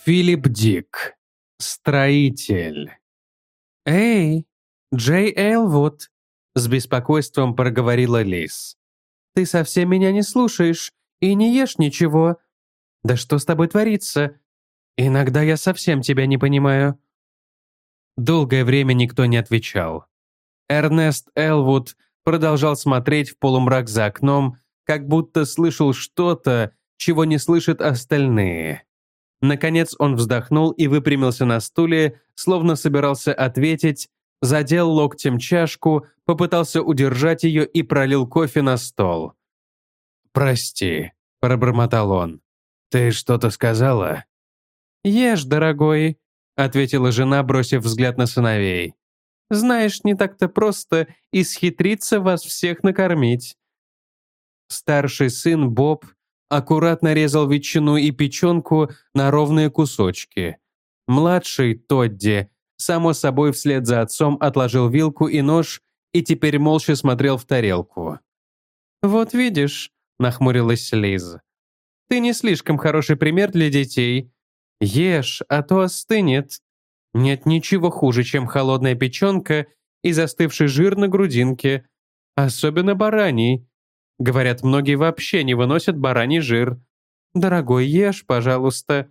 Филипп Дик. Строитель. «Эй, Джей Элвуд!» — с беспокойством проговорила Лиз. «Ты совсем меня не слушаешь и не ешь ничего. Да что с тобой творится? Иногда я совсем тебя не понимаю». Долгое время никто не отвечал. Эрнест Элвуд продолжал смотреть в полумрак за окном, как будто слышал что-то, чего не слышат остальные. Наконец он вздохнул и выпрямился на стуле, словно собирался ответить, задел локтем чашку, попытался удержать ее и пролил кофе на стол. «Прости», — пробормотал он. «Ты что-то сказала?» «Ешь, дорогой», — ответила жена, бросив взгляд на сыновей. «Знаешь, не так-то просто исхитриться вас всех накормить». Старший сын Боб аккуратно резал ветчину и печенку на ровные кусочки. Младший, Тодди, само собой вслед за отцом отложил вилку и нож и теперь молча смотрел в тарелку. «Вот видишь», — нахмурилась Лиз, — «ты не слишком хороший пример для детей. Ешь, а то остынет. Нет ничего хуже, чем холодная печенка и застывший жир на грудинке, особенно бараний. Говорят, многие вообще не выносят бараний жир. Дорогой, ешь, пожалуйста».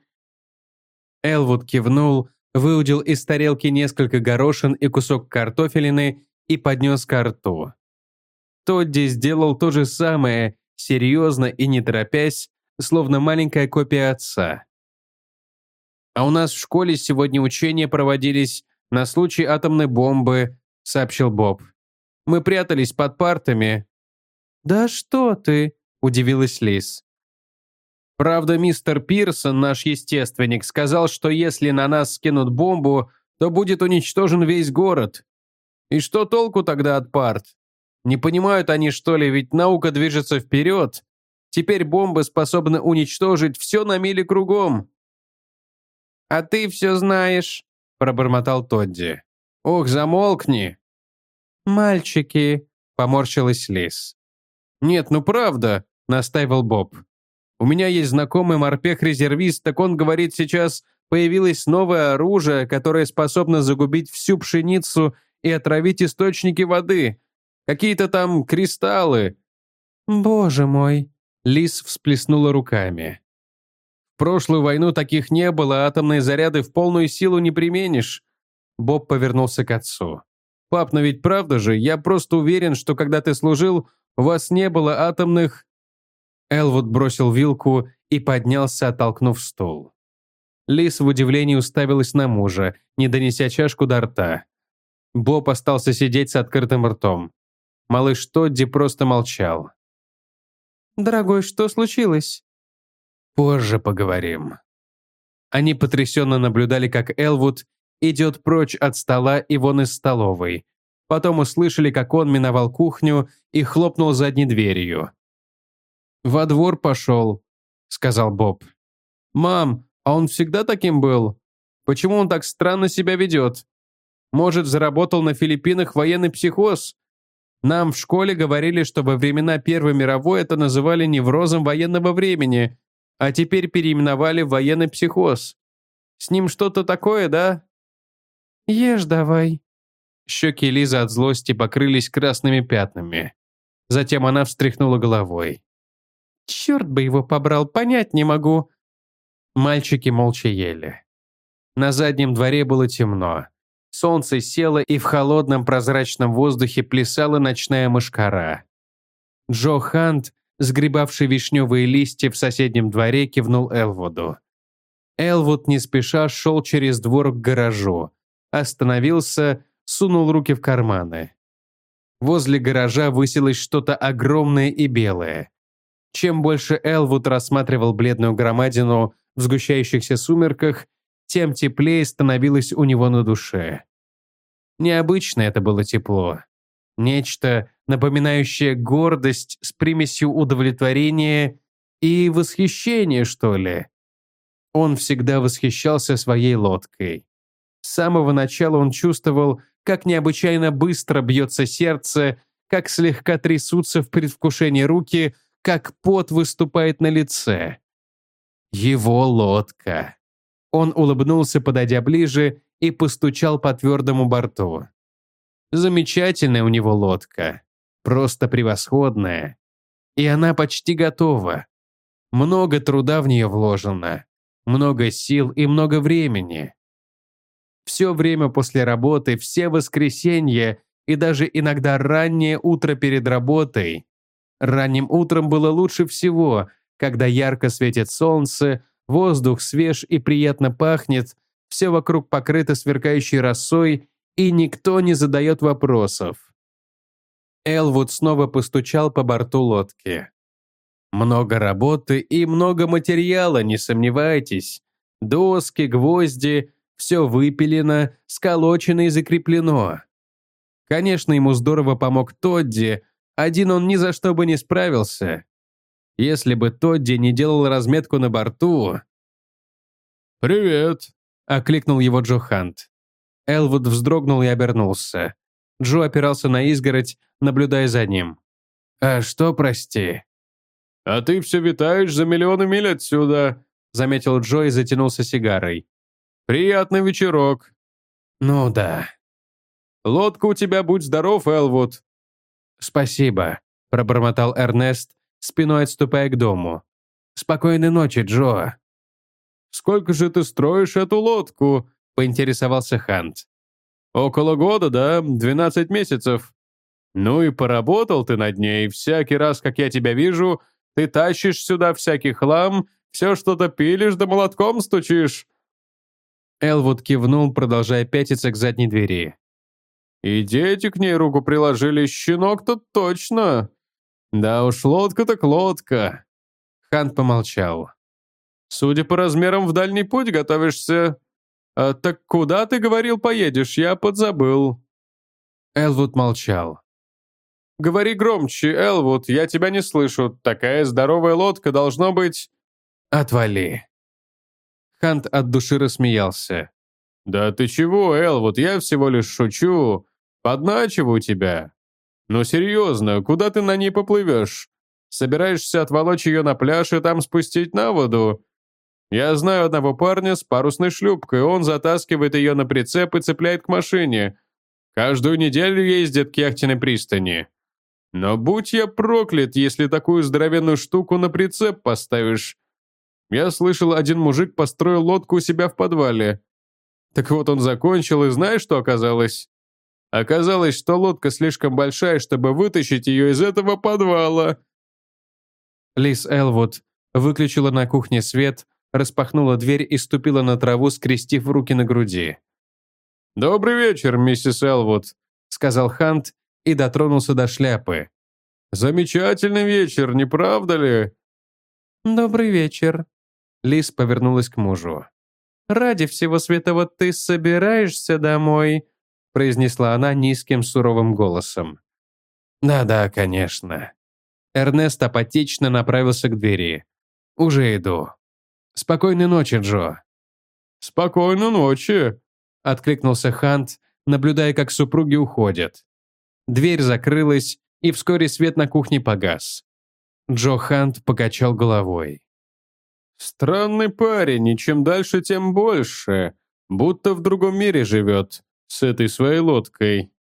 Элвуд кивнул, выудил из тарелки несколько горошин и кусок картофелины и поднес ко рту. Тодди сделал то же самое, серьезно и не торопясь, словно маленькая копия отца. «А у нас в школе сегодня учения проводились на случай атомной бомбы», — сообщил Боб. «Мы прятались под партами». «Да что ты?» — удивилась Лиз. «Правда, мистер Пирсон, наш естественник, сказал, что если на нас скинут бомбу, то будет уничтожен весь город. И что толку тогда от парт? Не понимают они, что ли, ведь наука движется вперед. Теперь бомбы способны уничтожить все на мили кругом». «А ты все знаешь», — пробормотал Тодди. «Ох, замолкни!» «Мальчики», — поморщилась Лиз. «Нет, ну правда», — настаивал Боб. «У меня есть знакомый морпех-резервист, так он говорит, сейчас появилось новое оружие, которое способно загубить всю пшеницу и отравить источники воды. Какие-то там кристаллы». «Боже мой», — Лиз всплеснула руками. «В прошлую войну таких не было, атомные заряды в полную силу не применишь». Боб повернулся к отцу. «Пап, но ведь правда же, я просто уверен, что когда ты служил, у вас не было атомных...» Элвуд бросил вилку и поднялся, оттолкнув стул. Лиз в удивлении уставилась на мужа, не донеся чашку до рта. Боб остался сидеть с открытым ртом. Малыш Тодди просто молчал. «Дорогой, что случилось?» «Позже поговорим». Они потрясенно наблюдали, как Элвуд идет прочь от стола и вон из столовой. Потом услышали, как он миновал кухню и хлопнул задней дверью. «Во двор пошел», — сказал Боб. «Мам, а он всегда таким был? Почему он так странно себя ведет? Может, заработал на Филиппинах военный психоз? Нам в школе говорили, что во времена Первой мировой это называли неврозом военного времени, а теперь переименовали в военный психоз. С ним что-то такое, да?» «Ешь давай». Щеки Лизы от злости покрылись красными пятнами. Затем она встряхнула головой. «Черт бы его побрал, понять не могу». Мальчики молча ели. На заднем дворе было темно. Солнце село, и в холодном прозрачном воздухе плясала ночная мошкара. Джо Хант, сгребавший вишневые листья в соседнем дворе, кивнул Элвуду. Элвуд не спеша шел через двор к гаражу. Остановился, сунул руки в карманы. Возле гаража высилось что-то огромное и белое. Чем больше Элвуд рассматривал бледную громадину в сгущающихся сумерках, тем теплее становилось у него на душе. Необычно это было тепло. Нечто, напоминающее гордость с примесью удовлетворения и восхищения, что ли. Он всегда восхищался своей лодкой. С самого начала он чувствовал, как необычайно быстро бьется сердце, как слегка трясутся в предвкушении руки, как пот выступает на лице. Его лодка. Он улыбнулся, подойдя ближе, и постучал по твердому борту. Замечательная у него лодка. Просто превосходная. И она почти готова. Много труда в нее вложено. Много сил и много времени. Все время после работы, все воскресенья и даже иногда раннее утро перед работой. Ранним утром было лучше всего, когда ярко светит солнце, воздух свеж и приятно пахнет, все вокруг покрыто сверкающей росой, и никто не задает вопросов. Элвуд снова постучал по борту лодки. Много работы и много материала, не сомневайтесь. Доски, гвозди, все выпилено, сколочено и закреплено. Конечно, ему здорово помог Тодди, один он ни за что бы не справился. Если бы Тодди не делал разметку на борту... «Привет», — окликнул его Джо Хант. Элвуд вздрогнул и обернулся. Джо опирался на изгородь, наблюдая за ним. «А что, прости?» «А ты все витаешь за миллионы миль отсюда», — заметил Джо и затянулся сигарой. «Приятный вечерок». «Ну да». «Лодка у тебя, будь здоров, Элвуд». «Спасибо», — пробормотал Эрнест, спиной отступая к дому. «Спокойной ночи, Джо». «Сколько же ты строишь эту лодку?» — поинтересовался Хант. «Около года, да? 12 месяцев. Ну и поработал ты над ней. Всякий раз, как я тебя вижу, ты тащишь сюда всякий хлам, все что-то пилишь да молотком стучишь». Элвуд кивнул, продолжая пятиться к задней двери. «И дети к ней руку приложили, щенок-то точно. Да уж, лодка так лодка». Хант помолчал. «Судя по размерам, в дальний путь готовишься. А так куда, ты говорил, поедешь? Я подзабыл». Элвуд молчал. «Говори громче, Элвуд, я тебя не слышу. Такая здоровая лодка должно быть...» «Отвали». Хант от души рассмеялся. «Да ты чего, Элвуд, я всего лишь шучу. Подначиваю тебя. Ну серьезно, куда ты на ней поплывешь? Собираешься отволочь ее на пляж и там спустить на воду? Я знаю одного парня с парусной шлюпкой, он затаскивает ее на прицеп и цепляет к машине. Каждую неделю ездит к яхтенной пристани. Но будь я проклят, если такую здоровенную штуку на прицеп поставишь. Я слышал, один мужик построил лодку у себя в подвале. Так вот он закончил, и знаешь, что оказалось? Оказалось, что лодка слишком большая, чтобы вытащить ее из этого подвала». Лиз Элвуд выключила на кухне свет, распахнула дверь и ступила на траву, скрестив руки на груди. «Добрый вечер, миссис Элвуд», — сказал Хант и дотронулся до шляпы. «Замечательный вечер, не правда ли?» «Добрый вечер». Лиз повернулась к мужу. «Ради всего святого ты собираешься домой?» произнесла она низким суровым голосом. «Да-да, конечно». Эрнест апатично направился к двери. «Уже иду. Спокойной ночи, Джо». «Спокойной ночи», — откликнулся Хант, наблюдая, как супруги уходят. Дверь закрылась, и вскоре свет на кухне погас. Джо Хант покачал головой. «Странный парень, и чем дальше, тем больше. Будто в другом мире живет, с этой своей лодкой».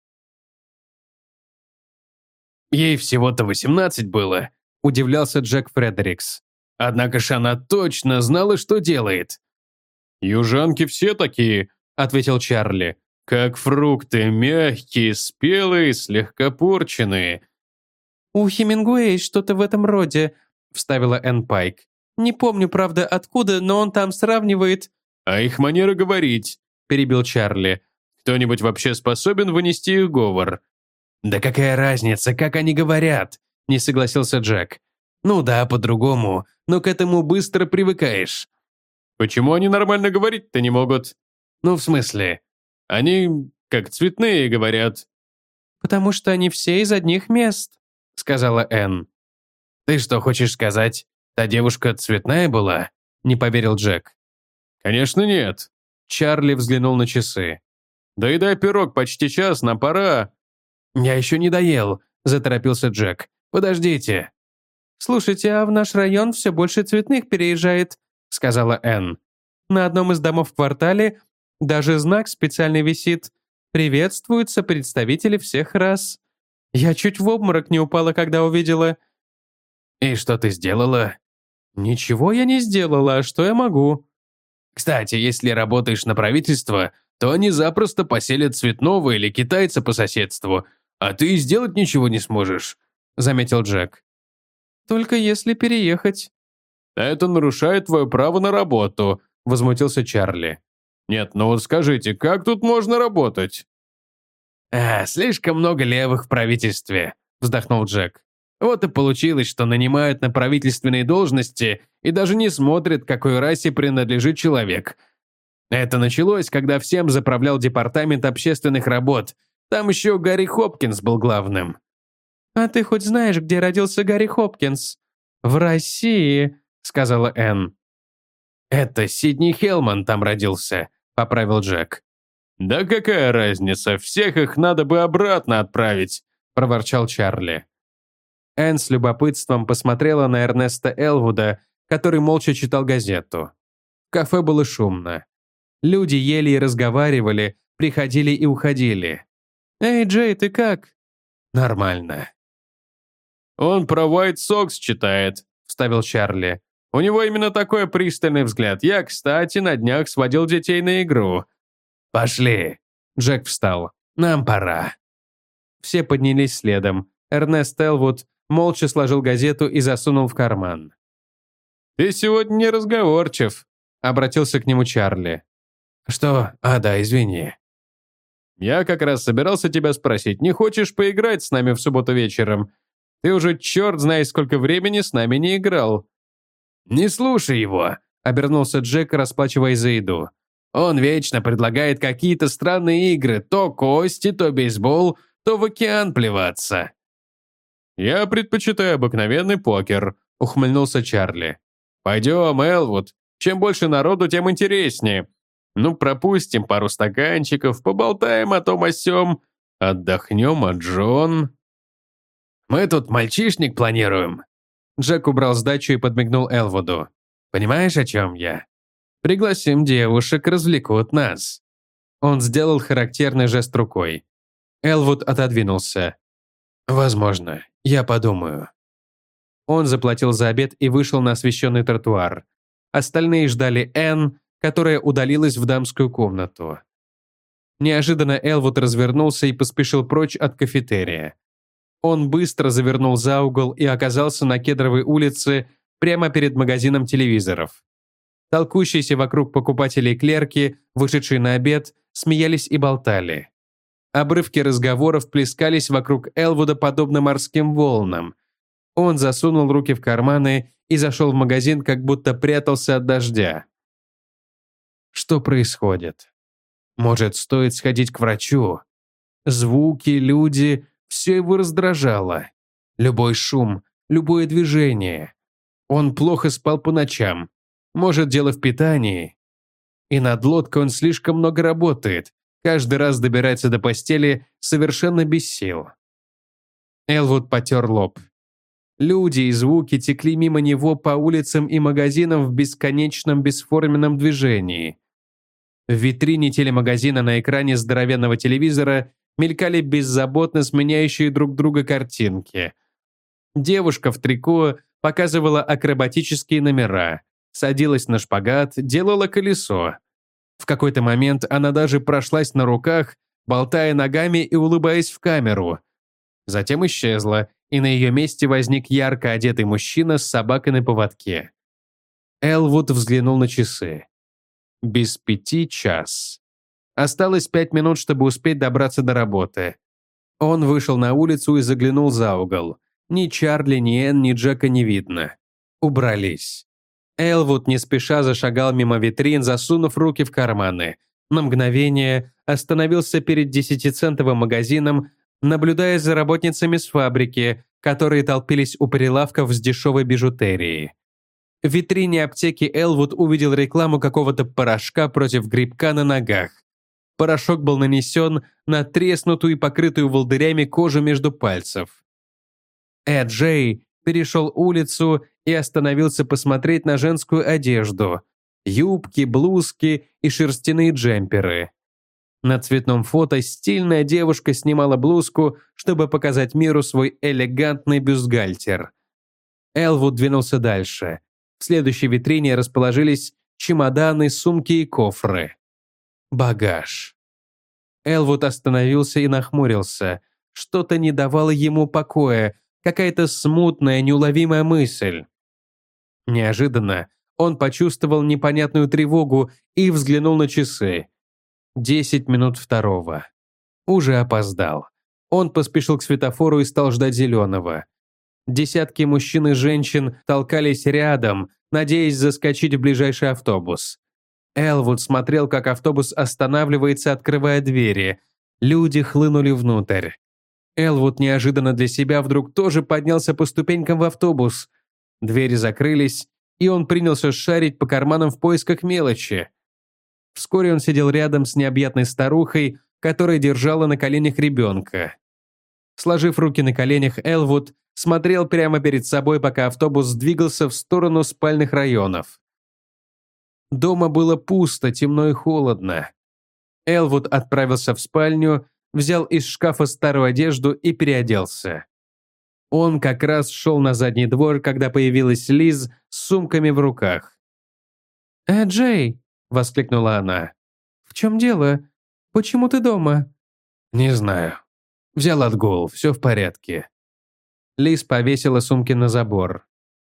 «Ей всего-то 18 было», — удивлялся Джек Фредерикс. «Однако ж она точно знала, что делает». «Южанки все такие», — ответил Чарли. «Как фрукты, мягкие, спелые, слегка порченые». «У Хемингуэя есть что-то в этом роде», — вставила Энн Пайк. «Не помню, правда, откуда, но он там сравнивает...» «А их манера говорить», — перебил Чарли. «Кто-нибудь вообще способен вынести их говор?» «Да какая разница, как они говорят?» — не согласился Джек. «Ну да, по-другому, но к этому быстро привыкаешь». «Почему они нормально говорить-то не могут?» «Ну, в смысле?» «Они как цветные говорят». «Потому что они все из одних мест», — сказала Энн. «Ты что хочешь сказать? Та девушка цветная была?» — не поверил Джек. «Конечно нет». Чарли взглянул на часы. «Доедай пирог, почти час, нам пора». «Я еще не доел», — заторопился Джек. «Подождите». «Слушайте, а в наш район все больше цветных переезжает», — сказала Энн. На одном из домов в квартале даже знак специальный висит. Приветствуются представители всех рас. Я чуть в обморок не упала, когда увидела. И что ты сделала? Ничего я не сделала, а что я могу? Кстати, если работаешь на правительство, то они запросто поселят цветного или китайца по соседству, а ты сделать ничего не сможешь», — заметил Джек. Только если переехать. «Это нарушает твое право на работу», — возмутился Чарли. «Нет, ну вот скажите, как тут можно работать?» Слишком много левых в правительстве», — вздохнул Джек. «Вот и получилось, что нанимают на правительственные должности и даже не смотрят, какой расе принадлежит человек. Это началось, когда всем заправлял департамент общественных работ. Там еще Гарри Хопкинс был главным». «А ты хоть знаешь, где родился Гарри Хопкинс?» «В России», — сказала Энн. «Это Сидни Хелман там родился», — поправил Джек. «Да какая разница, всех их надо бы обратно отправить», — проворчал Чарли. Энн с любопытством посмотрела на Эрнеста Элвуда, который молча читал газету. В кафе было шумно. Люди ели и разговаривали, приходили и уходили. «Эй, Джей, ты как?» «Нормально». «Он про White Sox читает», — вставил Чарли. «У него именно такой пристальный взгляд. Я, кстати, на днях сводил детей на игру». «Пошли». Джек встал. «Нам пора». Все поднялись следом. Эрнест Элвуд молча сложил газету и засунул в карман. «Ты сегодня не разговорчив», — обратился к нему Чарли. «Что? Да, извини». «Я как раз собирался тебя спросить, не хочешь поиграть с нами в субботу вечером? Ты уже черт знает сколько времени с нами не играл». «Не слушай его», — обернулся Джек, расплачиваясь за еду. «Он вечно предлагает какие-то странные игры, то кости, то бейсбол, то в океан плеваться». «Я предпочитаю обыкновенный покер», — ухмыльнулся Чарли. «Пойдем, Элвуд. Чем больше народу, тем интереснее. Ну, пропустим пару стаканчиков, поболтаем о том о сём, отдохнем от жен». «Мы тут мальчишник планируем». Джек убрал сдачу и подмигнул Элвуду. «Понимаешь, о чем я? Пригласим девушек, развлекут нас». Он сделал характерный жест рукой. Элвуд отодвинулся. «Возможно, я подумаю». Он заплатил за обед и вышел на освещенный тротуар. Остальные ждали Энн, которая удалилась в дамскую комнату. Неожиданно Элвуд развернулся и поспешил прочь от кафетерия. Он быстро завернул за угол и оказался на Кедровой улице прямо перед магазином телевизоров. Толкущиеся вокруг покупатели и клерки, вышедшие на обед, смеялись и болтали. Обрывки разговоров плескались вокруг Элвуда подобно морским волнам. Он засунул руки в карманы и зашел в магазин, как будто прятался от дождя. Что происходит? Может, стоит сходить к врачу? Звуки, люди — все его раздражало. Любой шум, любое движение. Он плохо спал по ночам. Может, дело в питании. И над лодкой он слишком много работает. Каждый раз добирается до постели совершенно без сил. Элвуд потер лоб. Люди и звуки текли мимо него по улицам и магазинам в бесконечном бесформенном движении. В витрине телемагазина на экране здоровенного телевизора мелькали беззаботно сменяющие друг друга картинки. Девушка в трико показывала акробатические номера, садилась на шпагат, делала колесо. В какой-то момент она даже прошлась на руках, болтая ногами и улыбаясь в камеру. Затем исчезла, и на ее месте возник ярко одетый мужчина с собакой на поводке. Элвуд взглянул на часы. 1:05. Осталось 5 минут, чтобы успеть добраться до работы. Он вышел на улицу и заглянул за угол. Ни Чарли, ни Энн, ни Джека не видно. Убрались. Элвуд не спеша зашагал мимо витрин, засунув руки в карманы. На мгновение остановился перед 10-центовым магазином, наблюдая за работницами с фабрики, которые толпились у прилавков с дешевой бижутерией. В витрине аптеки Элвуд увидел рекламу какого-то порошка против грибка на ногах. Порошок был нанесен на треснутую и покрытую волдырями кожу между пальцев. Джей перешел улицу и остановился посмотреть на женскую одежду. Юбки, блузки и шерстяные джемперы. На цветном фото стильная девушка снимала блузку, чтобы показать миру свой элегантный бюстгальтер. Элвуд двинулся дальше. В следующей витрине расположились чемоданы, сумки и кофры. Багаж. Элвуд остановился и нахмурился. Что-то не давало ему покоя, какая-то смутная, неуловимая мысль. Неожиданно он почувствовал непонятную тревогу и взглянул на часы. 10 минут второго. Уже опоздал. Он поспешил к светофору и стал ждать зеленого. Десятки мужчин и женщин толкались рядом, надеясь заскочить в ближайший автобус. Элвуд смотрел, как автобус останавливается, открывая двери. Люди хлынули внутрь. Элвуд неожиданно для себя вдруг тоже поднялся по ступенькам в автобус. Двери закрылись, и он принялся шарить по карманам в поисках мелочи. Вскоре он сидел рядом с необъятной старухой, которая держала на коленях ребенка. Сложив руки на коленях, Элвуд смотрел прямо перед собой, пока автобус двигался в сторону спальных районов. Дома было пусто, темно и холодно. Элвуд отправился в спальню, взял из шкафа старую одежду и переоделся. Он как раз шел на задний двор, когда появилась Лиз с сумками в руках. Джей!» — воскликнула она. «В чем дело? Почему ты дома?» «Не знаю. Взял отгул, все в порядке». Лиз повесила сумки на забор.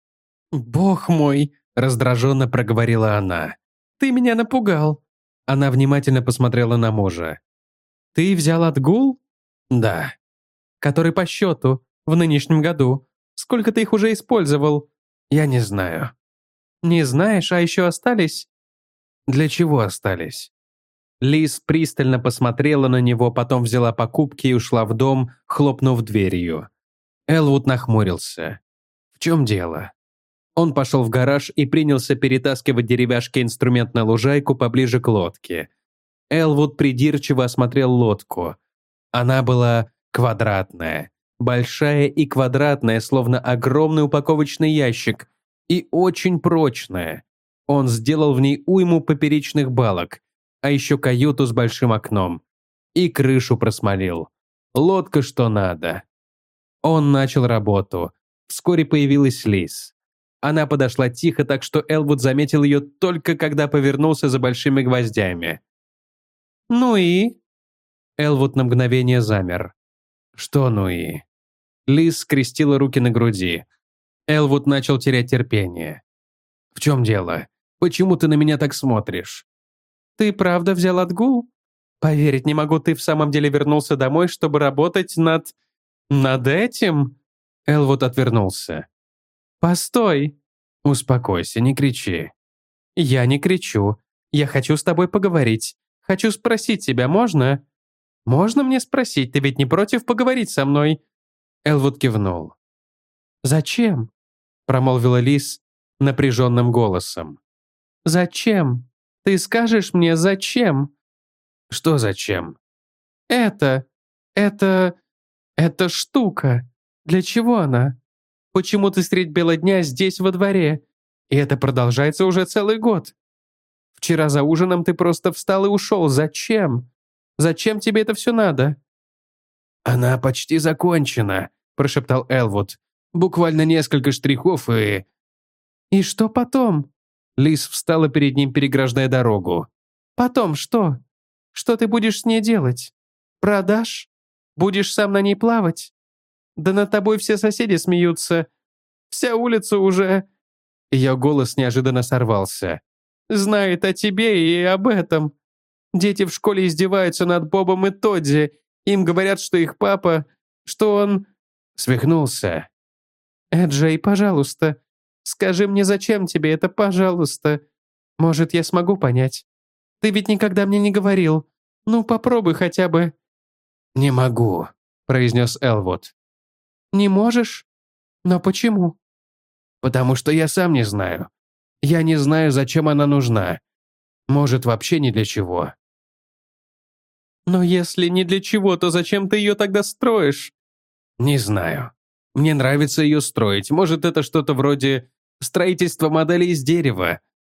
«Бог мой!» — раздраженно проговорила она. «Ты меня напугал!» Она внимательно посмотрела на мужа. «Ты взял отгул?» «Да». «Который по счету, в нынешнем году. Сколько ты их уже использовал?» «Я не знаю». «Не знаешь, а еще остались?» «Для чего остались?» Лиз пристально посмотрела на него, потом взяла покупки и ушла в дом, хлопнув дверью. Элвуд нахмурился. В чем дело? Он пошел в гараж и принялся перетаскивать деревяшки инструмент на лужайку поближе к лодке. Элвуд придирчиво осмотрел лодку. Она была квадратная, большая и квадратная, словно огромный упаковочный ящик, и очень прочная. Он сделал в ней уйму поперечных балок, а еще каюту с большим окном. И крышу просмолил. Лодка что надо. Он начал работу. Вскоре появилась Лиз. Она подошла тихо, так что Элвуд заметил ее только когда повернулся за большими гвоздями. «Ну и?» Элвуд на мгновение замер. «Что ну и?» Лиз скрестила руки на груди. Элвуд начал терять терпение. «В чем дело? Почему ты на меня так смотришь?» «Ты правда взял отгул? Поверить не могу, ты в самом деле вернулся домой, чтобы работать над этим?» Элвуд отвернулся. «Постой!» «Успокойся, не кричи». «Я не кричу. Я хочу с тобой поговорить. Хочу спросить тебя, можно?» «Можно мне спросить? Ты ведь не против поговорить со мной?» Элвуд кивнул. «Зачем?» Промолвила Лиз напряженным голосом. «Зачем? Ты скажешь мне, зачем?» «Что зачем?» Эта штука. Для чего она? Почему ты средь бела дня здесь во дворе? И это продолжается уже целый год. Вчера за ужином ты просто встал и ушел. Зачем? Зачем тебе это все надо?» «Она почти закончена», — прошептал Элвуд. «Буквально несколько штрихов и...» «И что потом?» Лиз встала перед ним, переграждая дорогу. «Потом что? Что ты будешь с ней делать? Продашь? Будешь сам на ней плавать? Да над тобой все соседи смеются. Вся улица уже...» Ее голос неожиданно сорвался. «Знает о тебе и об этом. Дети в школе издеваются над Бобом и Тодди. Им говорят, что их папа... что он...» Свихнулся. «Джей, пожалуйста, скажи мне, зачем тебе это, пожалуйста. Может, я смогу понять. Ты ведь никогда мне не говорил. Ну, попробуй хотя бы». «Не могу», — произнес Элвуд. «Не можешь? Но почему?» «Потому что я сам не знаю. Я не знаю, зачем она нужна. Может, вообще ни для чего». «Но если не для чего, то зачем ты ее тогда строишь?» «Не знаю. Мне нравится ее строить. Может, это что-то вроде строительства модели из дерева».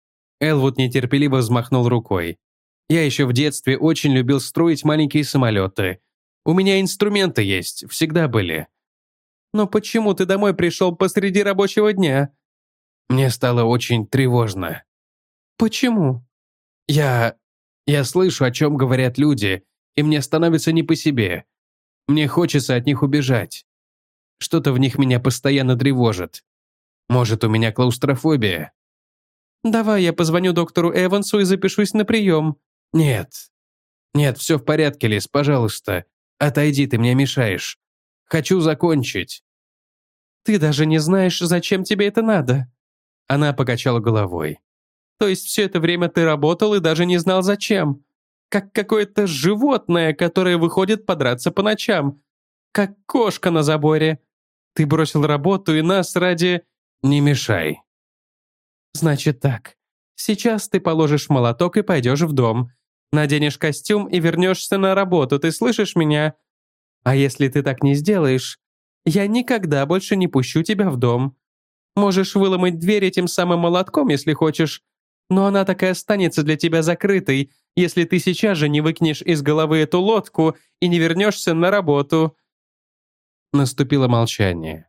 Элвуд нетерпеливо взмахнул рукой. «Я еще в детстве очень любил строить маленькие самолеты. У меня инструменты есть, всегда были». «Но почему ты домой пришел посреди рабочего дня?» Мне стало очень тревожно. «Почему?» Я слышу, о чем говорят люди, и мне становится не по себе. Мне хочется от них убежать. Что-то в них меня постоянно тревожит. Может, у меня клаустрофобия?» «Давай я позвоню доктору Эвансу и запишусь на прием». «Нет. Нет, все в порядке, Лиз, пожалуйста. Отойди, ты мне мешаешь. Хочу закончить». «Ты даже не знаешь, зачем тебе это надо». Она покачала головой. «То есть все это время ты работал и даже не знал, зачем? Как какое-то животное, которое выходит подраться по ночам. Как кошка на заборе. Ты бросил работу и нас ради...» «Не мешай». «Значит так. Сейчас ты положишь молоток и пойдешь в дом. Наденешь костюм и вернешься на работу, ты слышишь меня? А если ты так не сделаешь, я никогда больше не пущу тебя в дом. Можешь выломать дверь этим самым молотком, если хочешь, но она так и останется для тебя закрытой, если ты сейчас же не выкинешь из головы эту лодку и не вернешься на работу». Наступило молчание.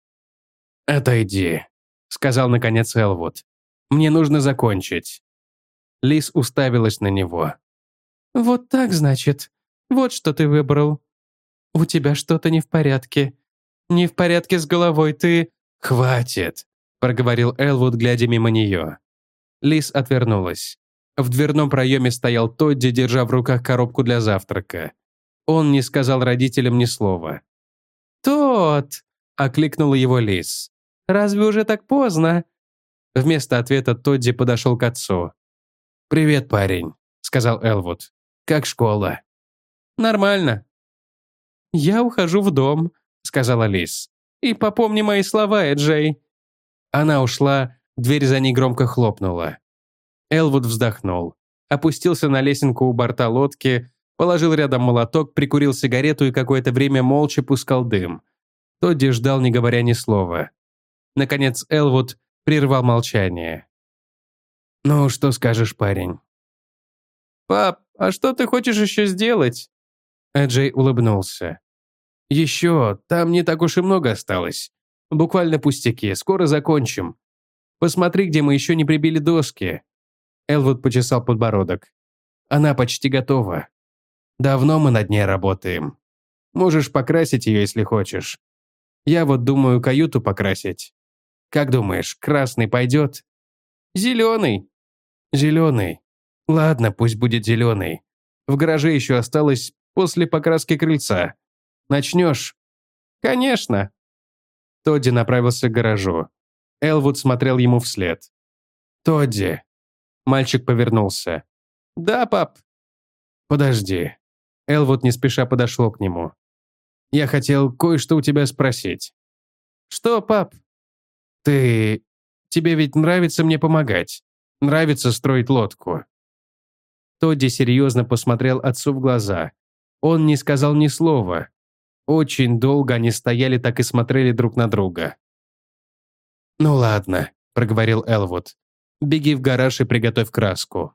«Отойди», — сказал наконец Элвуд. «Мне нужно закончить». Лиз уставилась на него. «Вот так, значит. Вот что ты выбрал. У тебя что-то не в порядке. Не в порядке с головой, ты...» «Хватит», — проговорил Элвуд, глядя мимо нее. Лиз отвернулась. В дверном проеме стоял Тодди, держа в руках коробку для завтрака. Он не сказал родителям ни слова. «Тот!» — окликнула его Лиз. «Разве уже так поздно?» Вместо ответа Тодди подошел к отцу. «Привет, парень», — сказал Элвуд. «Как школа?» «Нормально». «Я ухожу в дом», — сказала Лиз. «И попомни мои слова, Джей». Она ушла, дверь за ней громко хлопнула. Элвуд вздохнул, опустился на лесенку у борта лодки, положил рядом молоток, прикурил сигарету и какое-то время молча пускал дым. Тодди ждал, не говоря ни слова. Наконец Элвуд прервал молчание. «Ну, что скажешь, парень?» «Пап, а что ты хочешь еще сделать?» Джей улыбнулся. «Еще, там не так уж и много осталось. Буквально пустяки, скоро закончим. Посмотри, где мы еще не прибили доски». Элвуд почесал подбородок. «Она почти готова. Давно мы над ней работаем. Можешь покрасить ее, если хочешь. Я вот думаю каюту покрасить. Как думаешь, красный пойдет?» «Зеленый». «Зеленый. Ладно, пусть будет зеленый. В гараже еще осталось после покраски крыльца. Начнешь?» «Конечно». Тодди направился к гаражу. Элвуд смотрел ему вслед. «Тодди». Мальчик повернулся. «Да, пап». «Подожди». Элвуд не спеша подошел к нему. «Я хотел кое-что у тебя спросить». «Что, пап?» Тебе ведь нравится мне помогать. Нравится строить лодку». Тодди серьезно посмотрел отцу в глаза. Он не сказал ни слова. Очень долго они стояли так и смотрели друг на друга. «Ну ладно», — проговорил Элвуд. «Беги в гараж и приготовь краску».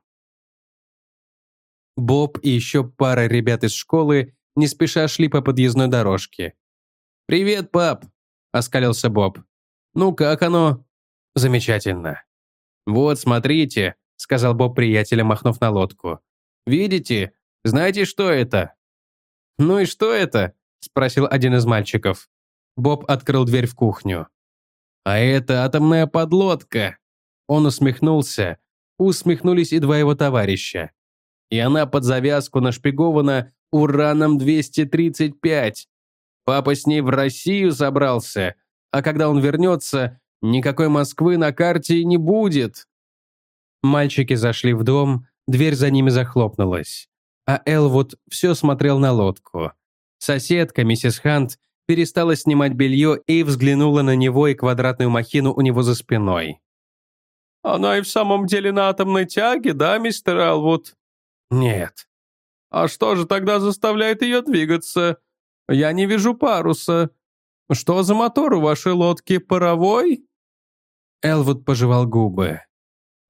Боб и еще пара ребят из школы не спеша шли по подъездной дорожке. «Привет, пап», — оскалился Боб. «Ну, как оно?» «Замечательно». «Вот, смотрите», — сказал Боб приятелям, махнув на лодку. «Видите? Знаете, что это?» «Ну и что это?» — спросил один из мальчиков. Боб открыл дверь в кухню. «А это атомная подлодка!» Он усмехнулся. Усмехнулись и два его товарища. «И она под завязку нашпигована ураном-235. Папа с ней в Россию собрался, а когда он вернется, никакой Москвы на карте и не будет». Мальчики зашли в дом, дверь за ними захлопнулась. А Элвуд все смотрел на лодку. Соседка, миссис Хант, перестала снимать белье и взглянула на него и квадратную махину у него за спиной. «Она и в самом деле на атомной тяге, да, мистер Элвуд?» «Нет». «А что же тогда заставляет ее двигаться? Я не вижу паруса. Что за мотор у вашей лодки, паровой?» Элвуд пожевал губы.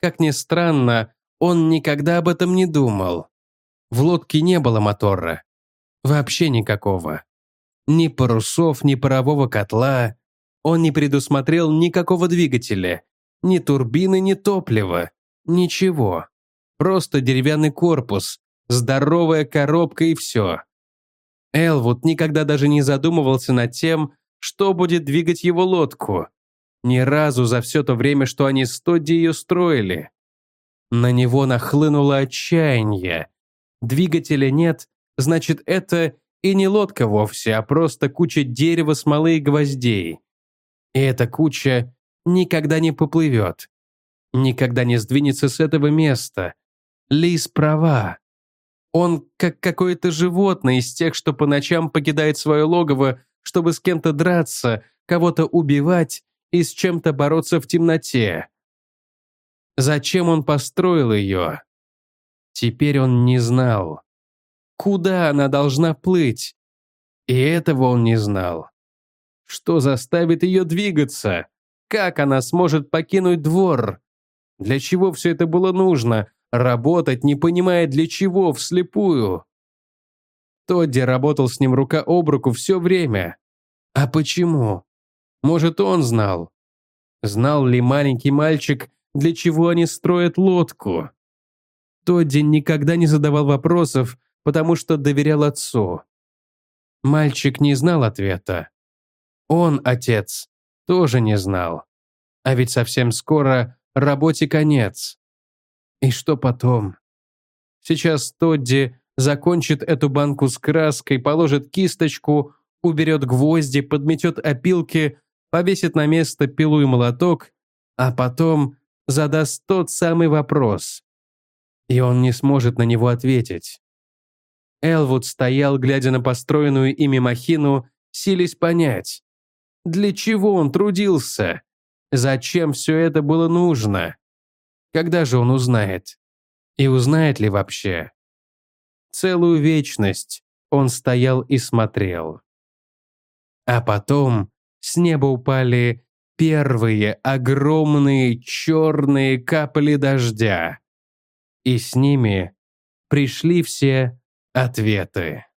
Как ни странно, он никогда об этом не думал. В лодке не было мотора. Вообще никакого. Ни парусов, ни парового котла. Он не предусмотрел никакого двигателя. Ни турбины, ни топлива. Ничего. Просто деревянный корпус, здоровая коробка и все. Элвуд никогда даже не задумывался над тем, что будет двигать его лодку. Ни разу за все то время, что они с Тодди ее строили. На него нахлынуло отчаяние. Двигателя нет, значит, это и не лодка вовсе, а просто куча дерева, смолы и гвоздей. И эта куча никогда не поплывет. Никогда не сдвинется с этого места. Лиз права. Он как какое-то животное из тех, что по ночам покидает свое логово, чтобы с кем-то драться, кого-то убивать и с чем-то бороться в темноте. Зачем он построил ее? Теперь он не знал. Куда она должна плыть? И этого он не знал. Что заставит ее двигаться? Как она сможет покинуть двор? Для чего все это было нужно? Работать, не понимая для чего, вслепую. Тодди работал с ним рука об руку все время. А почему? Может, он знал? Знал ли маленький мальчик, для чего они строят лодку? Тодди никогда не задавал вопросов, потому что доверял отцу. Мальчик не знал ответа. Он, отец, тоже не знал. А ведь совсем скоро работе конец. И что потом? Сейчас Тодди закончит эту банку с краской, положит кисточку, уберет гвозди, подметет опилки, повесит на место пилу и молоток, а потом задаст тот самый вопрос. И он не сможет на него ответить. Элвуд стоял, глядя на построенную ими махину, силясь понять, для чего он трудился, зачем все это было нужно. Когда же он узнает? И узнает ли вообще? Целую вечность он стоял и смотрел. А потом с неба упали первые огромные черные капли дождя. И с ними пришли все ответы.